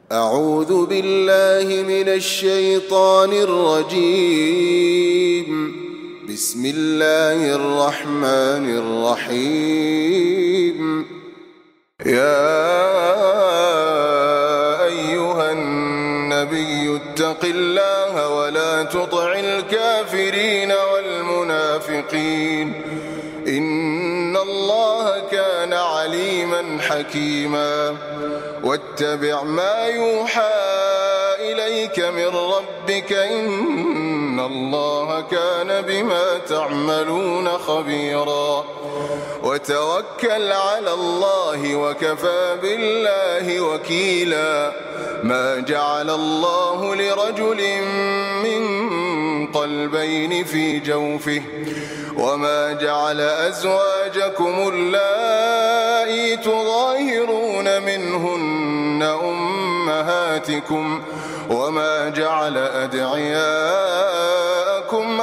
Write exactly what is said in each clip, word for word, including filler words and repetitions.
أعوذ بالله من الشيطان الرجيم. بسم الله الرحمن الرحيم. يا أيها النبي اتق الله ولا تطع الكافرين والمنافقين إن الله كان عليما حكيما. واتبع ما يوحى إليك من ربك إن الله كان بما تعملون خبيرا. وتوكل على الله وكفى بالله وكيلا. ما جعل الله لرجل من قلبين في جوفه وما جعل أزواجكم اللائي تظاهرون منهن أمهاتكم وما جعل أدعياءكم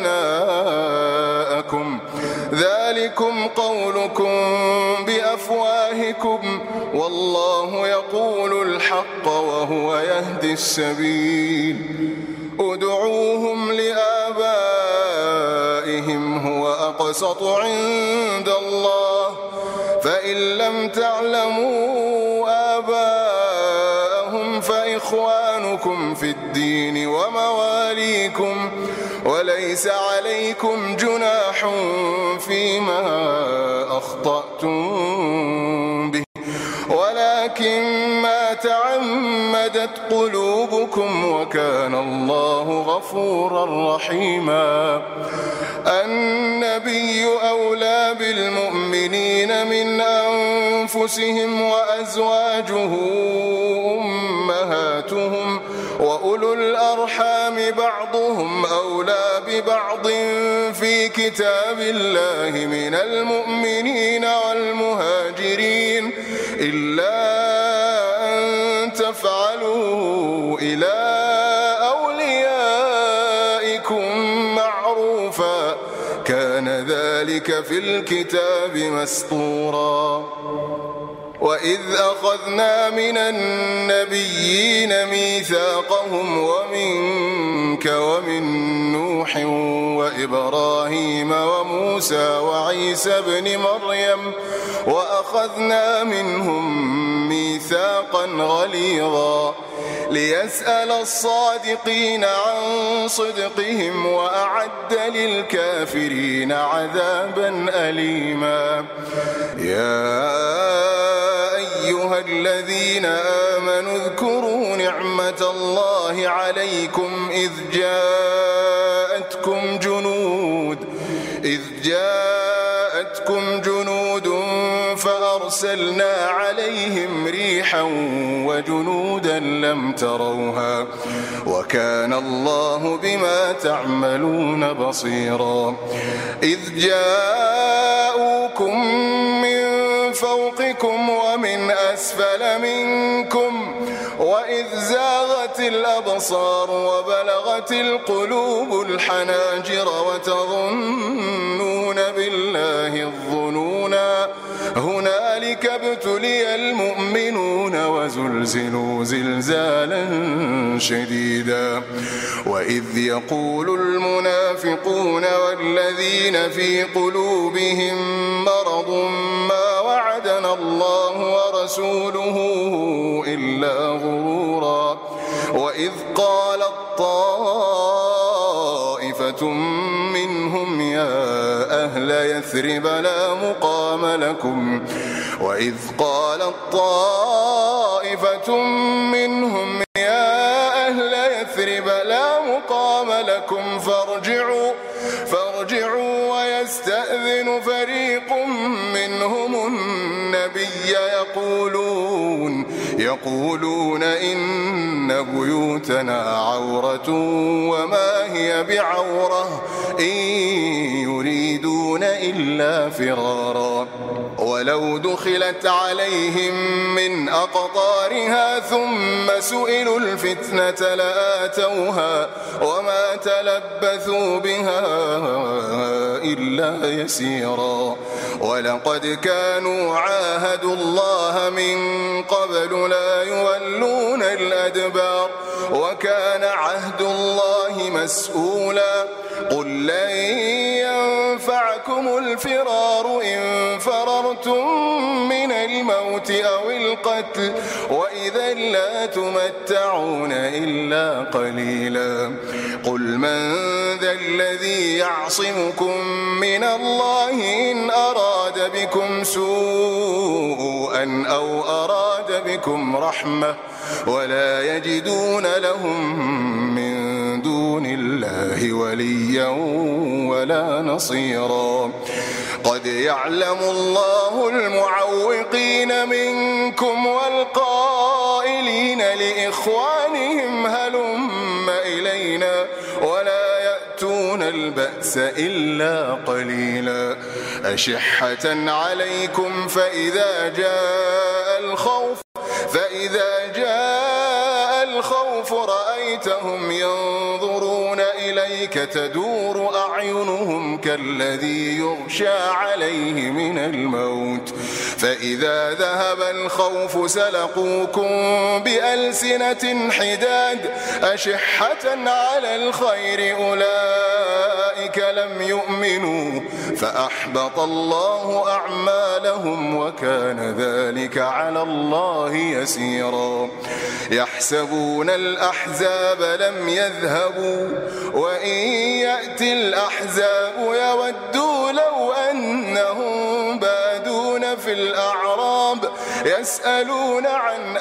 أبناءكم ذلكم قولكم بأفواهكم والله يقول الحق وهو يهدي السبيل. ادعوهم لآبائهم هو أقسط عند الله فإن لم تعلموا آباءهم فإخوانكم في الدين ومواليكم وليس عليكم جناح فيما أخطأتم به ولكن ما تعمدت قلوبكم وكان الله غفورا رحيما. النبي أولى بالمؤمنين من أنفسهم وأزواجه أمهاتهم وأولو الأرحام بعضهم أولى ببعض في كتاب الله من المؤمنين والمهاجرين إلا أن تفعلوا إلى أوليائكم معروفا كان ذلك في الكتاب مسطورا. وإذ أخذنا من النبيين ميثاقهم ومنك ومن نوح وإبراهيم وموسى وعيسى ابن مريم وأخذنا منهم ميثاقا غليظا ليسأل الصادقين عن صدقهم وأعد للكافرين عذابا أليما. يا أيها الذين آمنوا اذكروا نعمة الله عليكم إذ جاءتكم جنود إذ جاءتكم جنود فأرسلنا عليهم ريحا وجنودا لم تروها وكان الله بما تعملون بصيرا. إذ جاءوكم من فوقكم ومن أسفل منكم وإذ زاغت الأبصار وبلغت القلوب الحناجر وتظنون بالله الظنونا هنالك ابتلي المؤمنون وزلزلوا زلزالا شديدا. وإذ يقول المنافقون والذين في قلوبهم مرض ما وعدنا الله ورسوله إلا غرورا. وإذ قالت طائفة منهم يا أهل يثرب لا مقام لكم وإذ قالت طائفة منهم يا أهل يثرب لا مقام لكم فارجعوا فارجعوا ويستأذن فريق منهم النبي يقولون يقولون إن بيوتنا عورة وما هي بعورة إن يريدون إلا فرارا. ولو دخلت عليهم من أقطارها ثم سئلوا الفتنة لآتوها وما تلبثوا بها إلا يسيرا. ولقد كانوا عاهدوا الله من قبل لا يولون الأدبار وكان عهد الله مسؤولا قل لن ينفعكم الفرار إن فررتم من الموت أو القتل وإذا لا تمتعون إلا قليلا قل من ذا الذي يعصمكم من الله إن أراد بكم سوءا أو أراد بكم رحمة ولا يجدون لهم من دون الله وليا ولا نصيرا قد يعلم الله المعوقين منكم والقائلين لإخوانهم هلم إلينا ولا يأتون البأس إلا قليلا أشحة عليكم فإذا جاء الخوف فإذا جاء الخوف رأيتهم ينظرون إليك تدور أعينهم كالذي يغشى عليه من الموت فإذا ذهب الخوف سلقوكم بألسنة حداد أشحة على الخير أولئك لم يؤمنوا فأحبط الله أعمالهم وكان ذلك على الله يسيرا يحسبون الأحزاب لم يذهبوا وإن يأتي الأحزاب يودوا لو أنهم بادون في الأعراب يسألون عن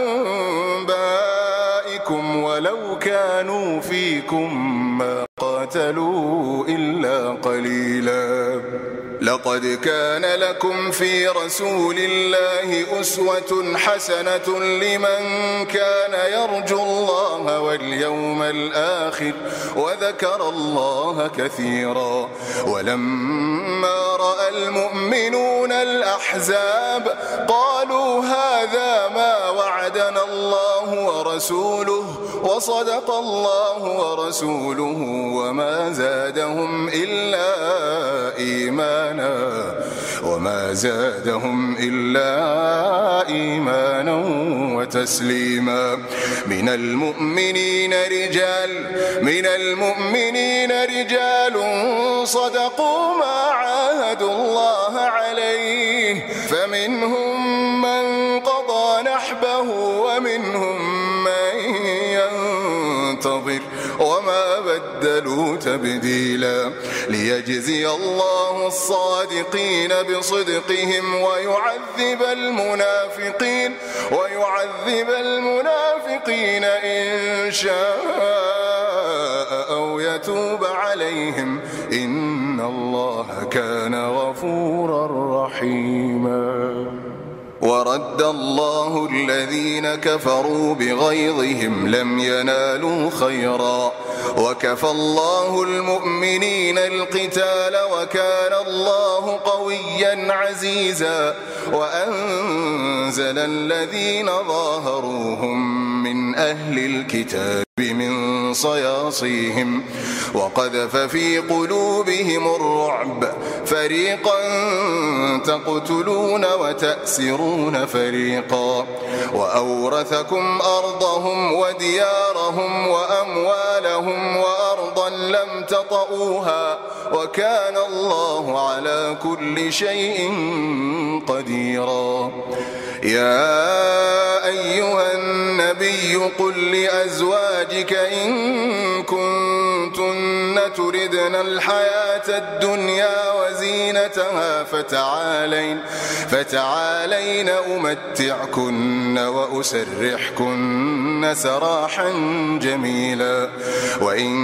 أنبائكم ولو كانوا فيكم ما قاتلوا إلا قليلا لقد كان لكم في رسول الله أسوة حسنة لمن كان يرجو الله واليوم الآخر وذكر الله كثيرا ولما رأى المؤمنون الأحزاب قالوا هذا ما وعدنا الله ورسوله وصدق الله ورسوله وما زادهم إلا إيمانا وما زادهم إلا إيمانا وتسليما من المؤمنين رجال من المؤمنين رجال صدقوا ما عاهدوا الله عليه فمنهم من قضى نحبه ومنهم من ينتظر وما بدلوا تبديلا ليجزي الله الصادقين بصدقهم ويعذب المنافقين ويعذب المنافقين إن شاء أو يتوب عليهم إن الله كان غفورا رحيما ورد الله الذين كفروا بغيظهم لم ينالوا خيرا وكفى الله المؤمنين القتال وكان الله قويا عزيزا وأنزل الذين ظاهروهم من أهل الكتاب من صياصيهم وقذف في قلوبهم الرعب فريقا تقتلون وتأسرون فريقا وأورثكم أرضهم وديارهم وأموالهم وأرضا لم تطئوها وكان الله على كل شيء قديرا يا أيها النبي قل لأزواجك إن كنتن تردن الحياة الدنيا وزينتها فتعالين فتعالين أمتعكن وأسرحكن سراحا جميلا وإن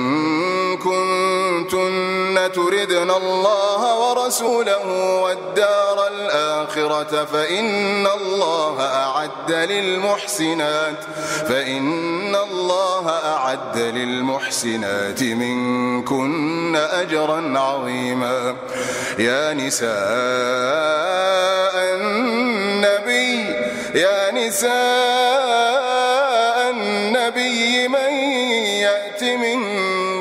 كنتن تردن الله ورسوله والدار الآخرة فإن الله أعد للمحسنات فإن الله أعد للمحسنات منكن أجرا عظيما يا نساء النبي يا نساء النبي من يأت منكن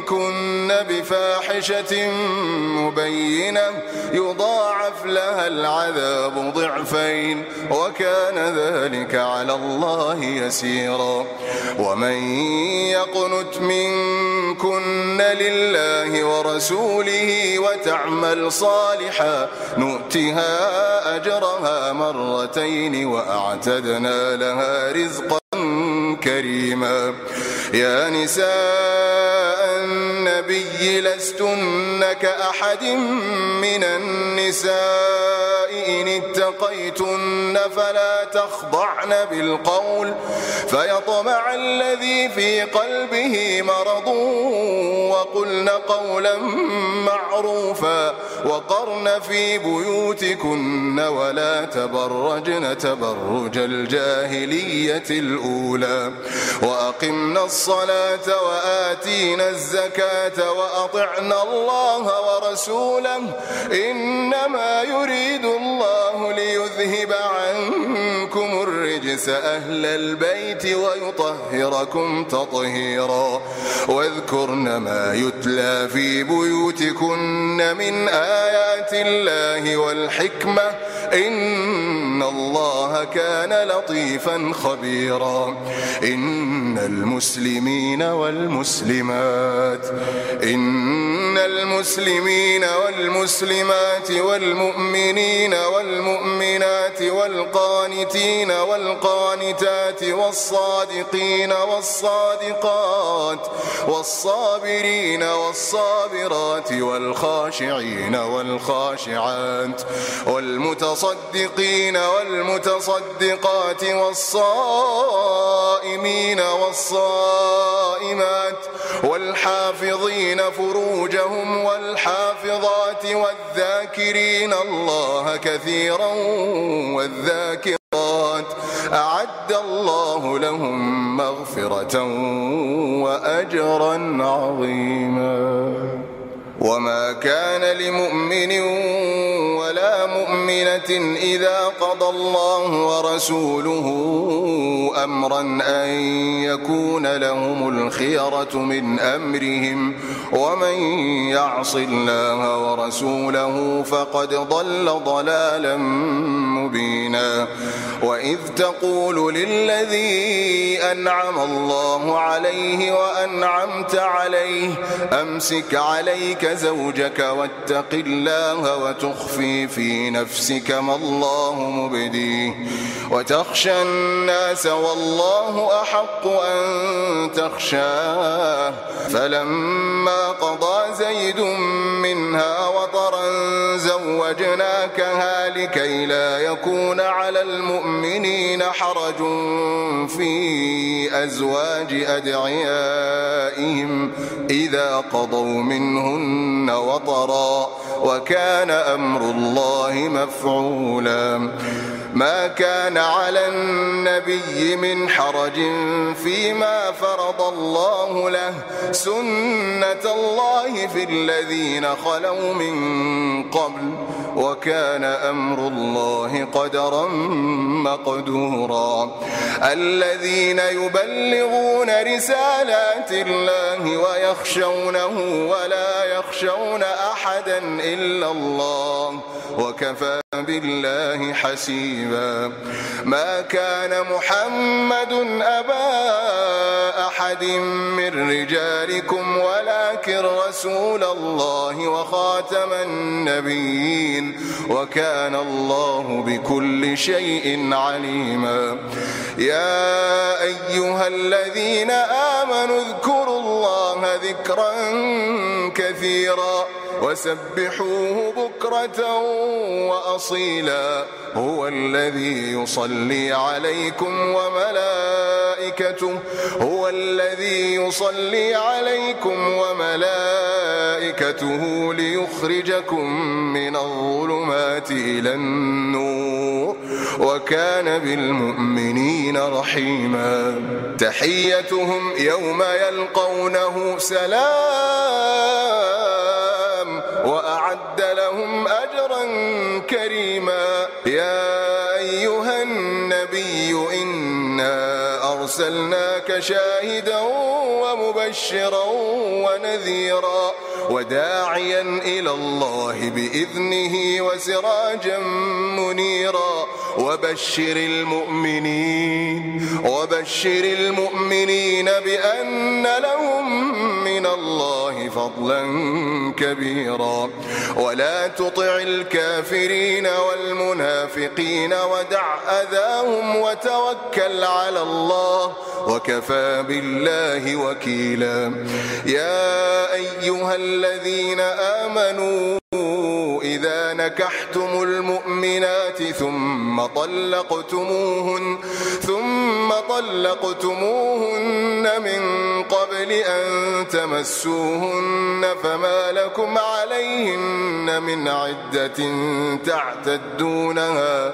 يأتيكن بفاحشة مبينة يضاعف لها العذاب ضعفين وكان ذلك على الله يسيرا. ومن يقنت منكن لله ورسوله وتعمل صالحا نؤتها أجرها مرتين وأعتدنا لها رزقا كريما. يا نساء النبي لستن كأحد من النساء إن اتقيتن فلا تخضعن بالقول فيطمع الذي في قلبه مرض وقلن قولا معروفا وقرن في بيوتكن ولا تبرجن تبرج الجاهلية الأولى وأقمنا الصلاة وآتينا الزكاة وأطعنا الله ورسوله إنما يريد الله ليذهب عنكم الرجس أهل البيت ويطهركم تطهيرا. واذكرن ما يتلى في بيوتكن من آيات الله والحكمة إن الله كان لطيفا خبيرا. إن المسلمين والمسلمات إن المسلمين والمسلمات والمؤمنين والمؤمنات والقانتين والقانتات والصادقين والصادقات والصابرين والصابرات والخاشعين والخاشعات والمتصدقين والمتصدقات والصائمين والصائمات والحافظين فروجهم والحافظات والذاكرين الله كثيرا والذاكرات أعد الله لهم مغفرة وأجرا عظيما. وما كان لمؤمن ولا مؤمنة إذا قضى الله ورسوله أمرا أن يكون لهم الخيرة من أمرهم ومن يعص الله ورسوله فقد ضل ضلالا مبينا. وإذ تقول للذي أنعم الله عليه وأنعمت عليه أمسك عليك زوجك واتق الله وتخفي في نفسك ما الله مبديه وتخشى الناس والله أحق أن تخشاه فلما قضى زيد منها وطرا زوجناكها لكي لا يكون على المؤمنين حرج في أزواج أدعيائهم إذا قضوا منهن وطرا وكان أمر الله مفعولا. ما كان على النبي من حرج فيما فرض الله له سنة الله في الذين خلوا من قبل وكان أمر الله قدرا مقدورا. الذين يبلغون رسالات الله ويخشونه ولا يخشون أحدا إلا الله وكفى بالله حسيبا. ما كان محمد أبا أحد من رجالكم ولكن رسول الله وخاتم النبيين وكان الله بكل شيء عليما. يا أيها الذين آمنوا اذكروا الله ذكرا كثيرا وسبحوه بكرة وأصيلا. هو الذي يصلي عليكم وملائكته هو الذي يصلي عليكم وملائكته ليخرجكم من الظلمات إلى النور وكان بالمؤمنين رحيما. تحيتهم يوم يلقونه سلام وأعد لهم أجرا كريما. يا أيها النبي إنا أرسلنا أرسلناك شاهدا ومبشرا ونذيرا وداعيا إلى الله بإذنه وسراجا منيرا وبشر المؤمنين وبشر المؤمنين بأن لهم من الله فضلا كبيرا ولا تطع الكافرين والمنافقين ودع أذاهم وتوكل على الله وكفى بالله وكيلا. يا أيها الذين آمنوا إذا نكحتم المؤمنات ثم طلقتموهن ثم طلقتموهن من قبل أن تمسوهن فما لكم عليهن من عدة تعتدونها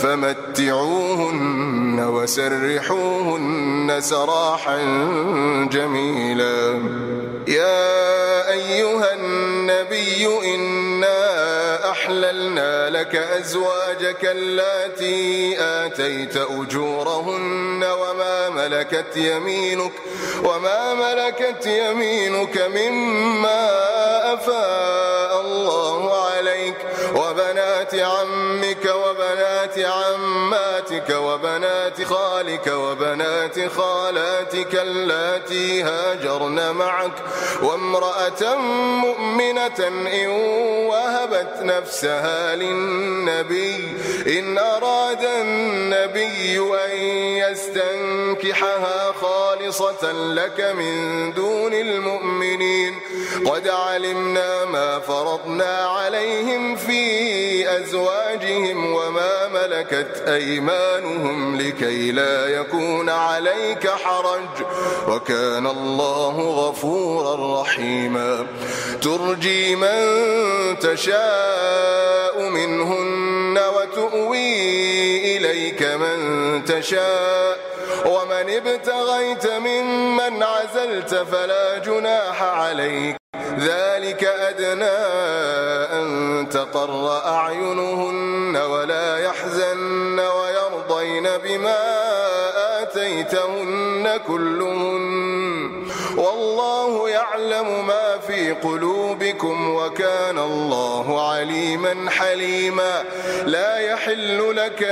فمتعوهن وسرحوهن سراحا جميلا. يا أيها النبي إنا أحللنا لك أزواجك اللاتي آتيت أجورهن وما ملكت يمينك وما ملكت يمينك مما أفاء الله عليك وبنات عمك وبنات عماتك وبنات خالك وبنات خالاتك اللاتي هاجرن معك وامرأة مؤمنة إن وهبت نفسها للنبي إن أراد النبي أن يستنكحها خالصة لك من دون المؤمنين قد علمنا ما فرضنا عليهم في أزواجهم وما ملكت أيمانهم لكي لا يكون عليك حرج وكان الله غفورا رحيما. ترجي من تشاء منهن وتؤوي إليك من تشاء ومن ابتغيت ممن عزلت فلا جناح عليك ذلك أدنى أن تقر أعينهن ولا يحزن ويرضين بما آتيتهن كلهن والله يعلم ما في قلوبكم وكان الله عليما حليما. لا يحل لك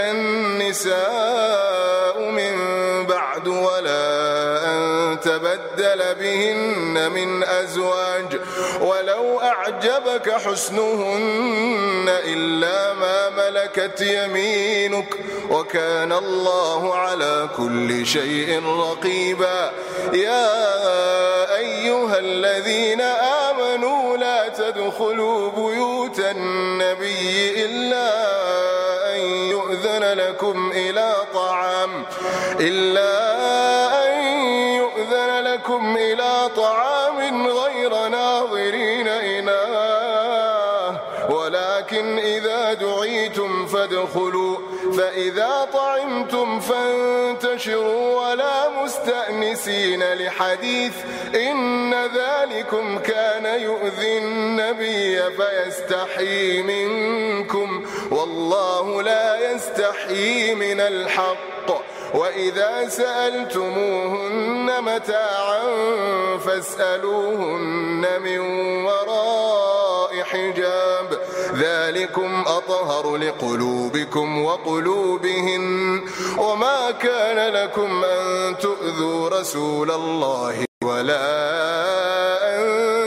النساء من بعد ولا أن تبدل بهن من أزواج ولو أعجبك حسنهن إلا ما ملكت يمينك وكان الله على كل شيء رقيبا. يا أيها الذين آمنوا لا تدخلوا بيوت النبي إلا أن يؤذن لكم إلى طعام إلا أن يؤذن لكم إلى طعام غير ناظرين إناه ولكن إذا دعيتم فادخلوا فإذا طعمتم فانتشروا ولا مستأنسين لحديث إن ذلكم كان يؤذي النبي فيستحيي منكم والله لا يستحيي من الحق. وإذا سألتموهن متاعا فاسألوهن من وراء حجاب ذلكم أطهر لقلوبكم وقلوبهن وما كان لكم أن تؤذوا رسول الله ولا أن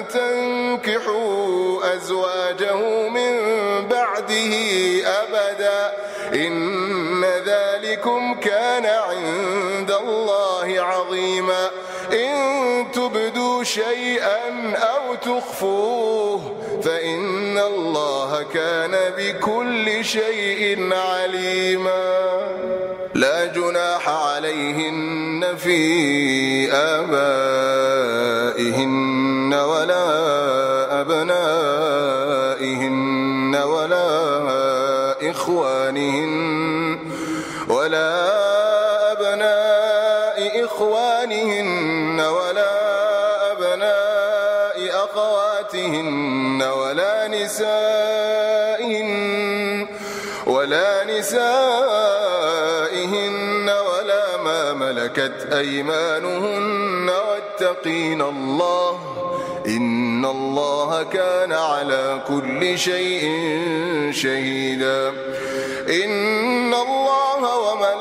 تنكحوا أزواجه من بعده أبدا إن ذلكم كان عند الله عظيما. إن تبدوا شيئا أو تخفوه فإن الله كان بكل شيء عليما. لا جناح عليهن في آبائهن ولا أبنائهن ولا إخوانهن ولا أبناء إخوانهن ولا أبناء أخواتهن ولا نسائهن ولا نسائهن ولا ما ملكت ملكت أيمانهن واتقين الله إن الله كان على كل شيء شهيدا. إن الله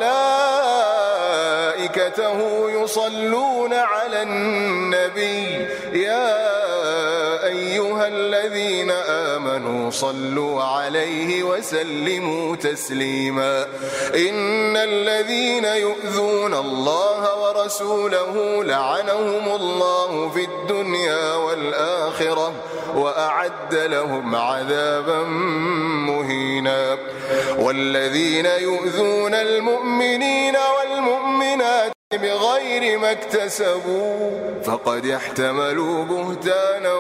وملائكته يصلون على النبي يا أيها الذين آمنوا صلوا عليه وسلموا تسليما. إن الذين يؤذون الله ورسوله لعنهم الله في الدنيا والآخرة وأعد لهم عذابا مهينا. والذين يؤذون المؤمنين والمؤمنات بغير ما اكتسبوا فقد احتملوا بهتانا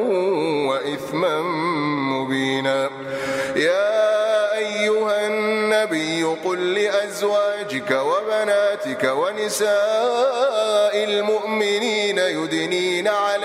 وإثما مبينا. يا أيها النبي قل لأزواجك وبناتك ونساء المؤمنين يدنين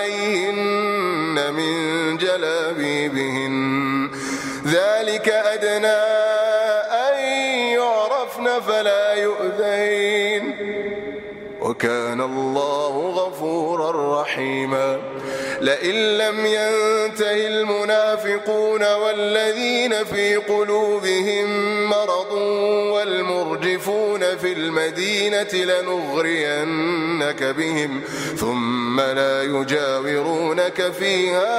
عليهن من جلابيبهن ذلك أدنى أن يعرفن فلا يؤذين وكان الله غفورا رحيما. لئن لم ينته المنافقون والذين في قلوبهم مرض والمرجفون في المدينة لنغرينك بهم ثم لا يجاورونك فيها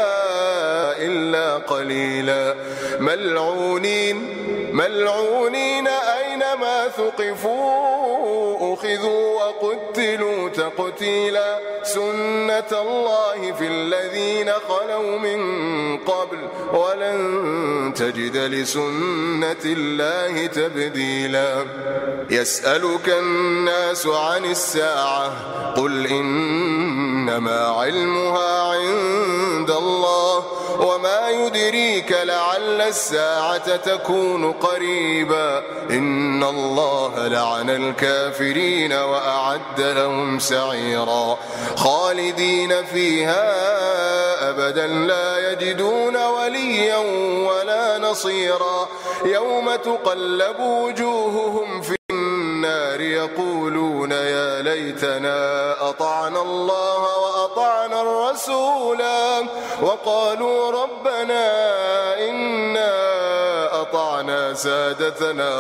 إلا قليلا. ملعونين ملعونين أينما ثقفوا أخذوا وقتلوا تقتيلا. سنة الله في الذين خلوا من قبل ولن تجد لسنة الله تبديلا. يسألك الناس عن الساعة قل إنما علمها عند الله وما يدريك لعل الساعة تكون قريبا. إن الله لعن الكافرين وأعد لهم سعيرا خالدين فيها أبدا لا يجدون وليا ولا نصيرا. يوم تقلب وجوههم في النار يقولون يا ليتنا أطعنا الله وأطعنا الرسولا وقالوا ربنا إنا أطعنا سادتنا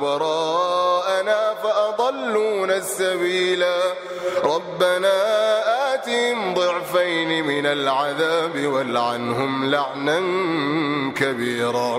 وكبراءنا فأضلونا السبيلا. ربنا آتهم ضعفين من العذاب والعنهم لعنا كبيرا.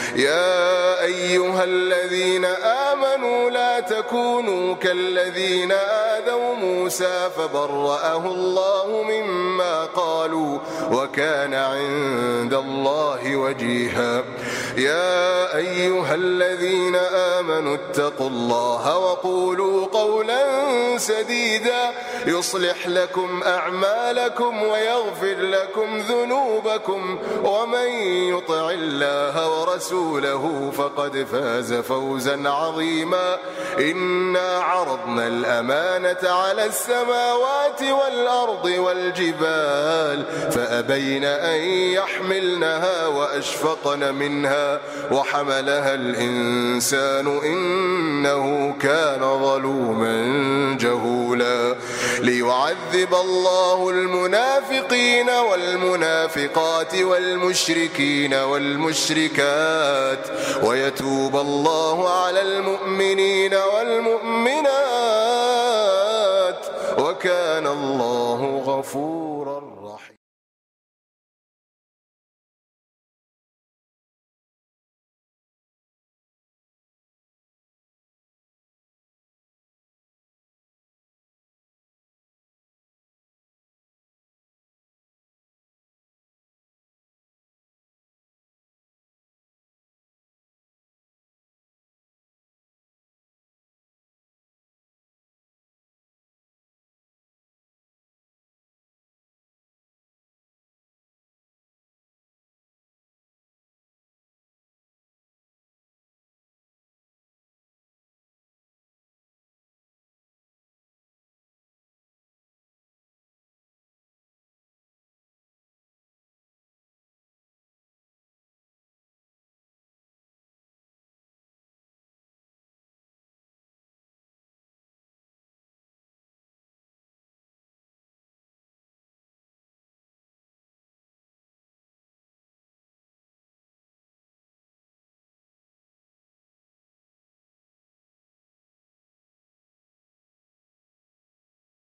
يا أيها الذين آمنوا لا تكونوا كالذين آذوا موسى فبرأه الله مما قالوا وكان عند الله وجيها. يا أيها الذين آمنوا اتقوا الله وقولوا قولا سديدا يصلح لكم أعمالكم ويغفر لكم ذنوبكم ومن يطع الله ورسوله فقد فاز فوزا عظيما. إنا عرضنا الأمانة على السماوات والأرض والجبال فأبين أن يحملنها وأشفقن منها وحملها الإنسان إنه كان ظلوما جهولا. ليعذب الله المنافقين والمنافقات والمشركين والمشركات ويتوب الله على المؤمنين والمؤمنات وكان الله غفورا رحيما.